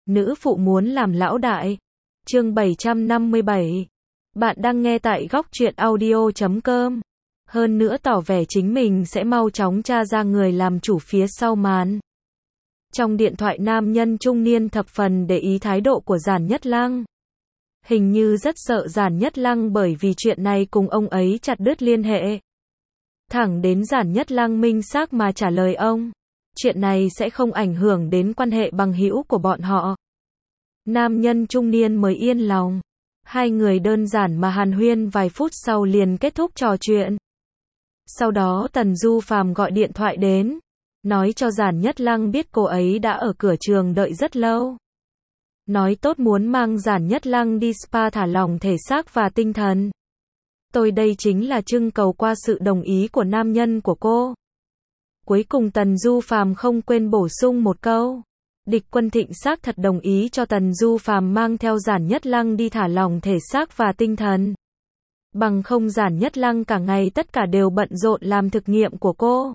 Nữ phụ muốn làm lão đại. Chương 757. Bạn đang nghe tại góc truyện audio.com. Hơn nữa tỏ vẻ chính mình sẽ mau chóng tra ra người làm chủ phía sau màn. Trong điện thoại nam nhân trung niên thập phần để ý thái độ của Giản Nhất Lăng. Hình như rất sợ Giản Nhất Lăng bởi vì chuyện này cùng ông ấy chặt đứt liên hệ. Thẳng đến Giản Nhất Lăng minh xác mà trả lời ông. Chuyện này sẽ không ảnh hưởng đến quan hệ bằng hữu của bọn họ. Nam nhân trung niên mới yên lòng. Hai người đơn giản mà hàn huyên vài phút sau liền kết thúc trò chuyện. Sau đó Tần Du Phàm gọi điện thoại đến, nói cho Giản Nhất Lăng biết cô ấy đã ở cửa trường đợi rất lâu. Nói tốt muốn mang Giản Nhất Lăng đi spa thả lỏng thể xác và tinh thần. Tôi đây chính là trưng cầu qua sự đồng ý của nam nhân của cô. Cuối cùng Tần Du Phàm không quên bổ sung một câu. Địch Quân Thịnh xác thật đồng ý cho Tần Du Phàm mang theo Giản Nhất Lăng đi thả lỏng thể xác và tinh thần. Bằng không Giản Nhất Lăng cả ngày tất cả đều bận rộn làm thực nghiệm của cô.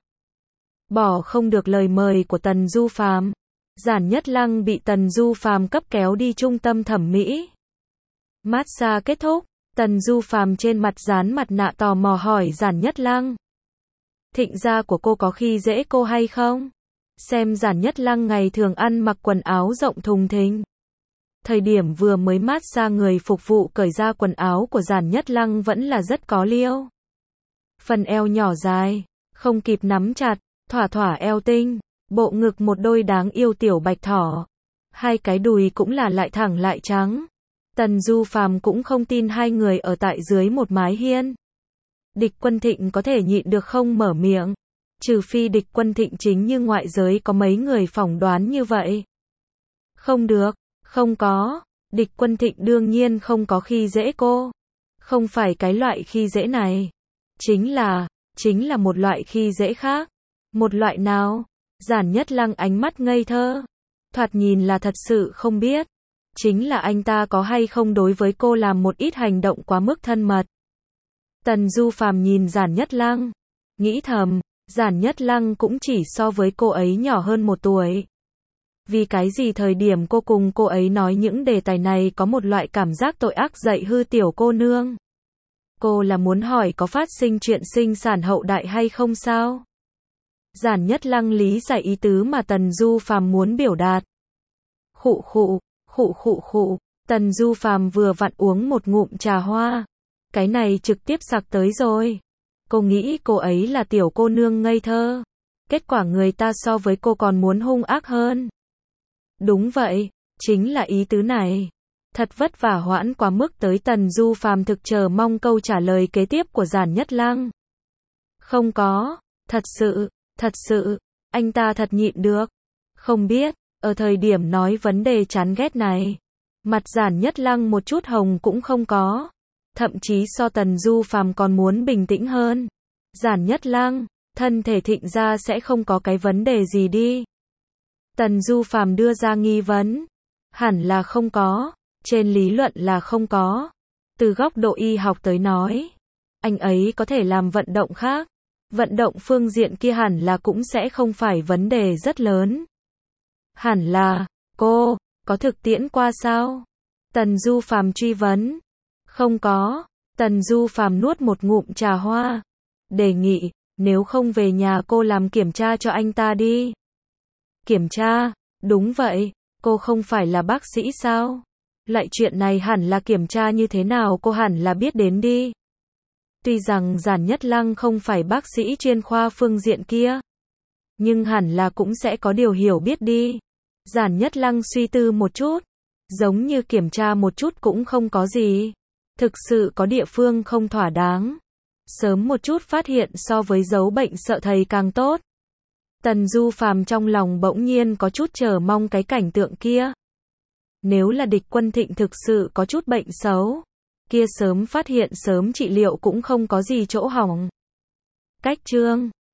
Bỏ không được lời mời của Tần Du Phàm. Giản Nhất Lăng bị Tần Du Phàm cấp kéo đi trung tâm thẩm mỹ. Massage kết thúc, Tần Du Phàm trên mặt dán mặt nạ tò mò hỏi Giản Nhất Lăng. Thịnh gia của cô có khi dễ cô hay không? Xem Giản Nhất Lăng ngày thường ăn mặc quần áo rộng thùng thình. Thời điểm vừa mới massage người phục vụ cởi ra quần áo của Giản Nhất Lăng vẫn là rất có liêu. Phần eo nhỏ dài, không kịp nắm chặt, thỏa thỏa eo tinh, bộ ngực một đôi đáng yêu tiểu bạch thỏ. Hai cái đùi cũng là lại thẳng lại trắng. Tần Du Phàm cũng không tin hai người ở tại dưới một mái hiên. Địch Quân Thịnh có thể nhịn được không mở miệng. Trừ phi Địch Quân Thịnh chính như ngoại giới có mấy người phỏng đoán như vậy. Không được, không có. Địch Quân Thịnh đương nhiên không có khi dễ cô. Không phải cái loại khi dễ này. Chính là một loại khi dễ khác. Một loại nào? Giản Nhất Lăng ánh mắt ngây thơ. Thoạt nhìn là thật sự không biết. Chính là anh ta có hay không đối với cô làm một ít hành động quá mức thân mật. Tần Du Phàm nhìn Giản Nhất Lăng. Nghĩ thầm, Giản Nhất Lăng cũng chỉ so với cô ấy nhỏ hơn 1 tuổi. Vì cái gì thời điểm cô cùng cô ấy nói những đề tài này có một loại cảm giác tội ác dạy hư tiểu cô nương. Cô là muốn hỏi có phát sinh chuyện sinh sản hậu đại hay không sao? Giản Nhất Lăng lý giải ý tứ mà Tần Du Phàm muốn biểu đạt. Khụ khụ, Tần Du Phàm vừa vặn uống một ngụm trà hoa. Cái này trực tiếp sặc tới rồi. Cô nghĩ cô ấy là tiểu cô nương ngây thơ. Kết quả người ta so với cô còn muốn hung ác hơn. Đúng vậy, chính là ý tứ này. Thật vất vả hoãn quá mức tới Tần Du Phàm thực chờ mong câu trả lời kế tiếp của Giản Nhất Lăng. Không có, thật sự, anh ta thật nhịn được. Không biết, ở thời điểm nói vấn đề chán ghét này, mặt Giản Nhất Lăng một chút hồng cũng không có. Thậm chí so Tần Du Phàm còn muốn bình tĩnh hơn. Giản Nhất Lăng, thân thể Thịnh gia sẽ không có cái vấn đề gì đi. Tần Du Phàm đưa ra nghi vấn. Hẳn là không có, trên lý luận là không có. Từ góc độ y học tới nói, anh ấy có thể làm vận động khác. Vận động phương diện kia hẳn là cũng sẽ không phải vấn đề rất lớn. Hẳn là, cô, có thực tiễn qua sao? Tần Du Phàm truy vấn. Không có. Tần Du Phàm nuốt một ngụm trà hoa. Đề nghị, nếu không về nhà cô làm kiểm tra cho anh ta đi. Kiểm tra? Đúng vậy, cô không phải là bác sĩ sao? Lại chuyện này hẳn là kiểm tra như thế nào cô hẳn là biết đến đi. Tuy rằng Giản Nhất Lăng không phải bác sĩ chuyên khoa phương diện kia, nhưng hẳn là cũng sẽ có điều hiểu biết đi. Giản Nhất Lăng suy tư một chút, giống như kiểm tra một chút cũng không có gì. Thực sự có địa phương không thỏa đáng. Sớm một chút phát hiện so với giấu bệnh sợ thầy càng tốt. Tần Du Phàm trong lòng bỗng nhiên có chút chờ mong cái cảnh tượng kia. Nếu là Địch Quân Thịnh thực sự có chút bệnh xấu, kia sớm phát hiện sớm trị liệu cũng không có gì chỗ hỏng. Cách chương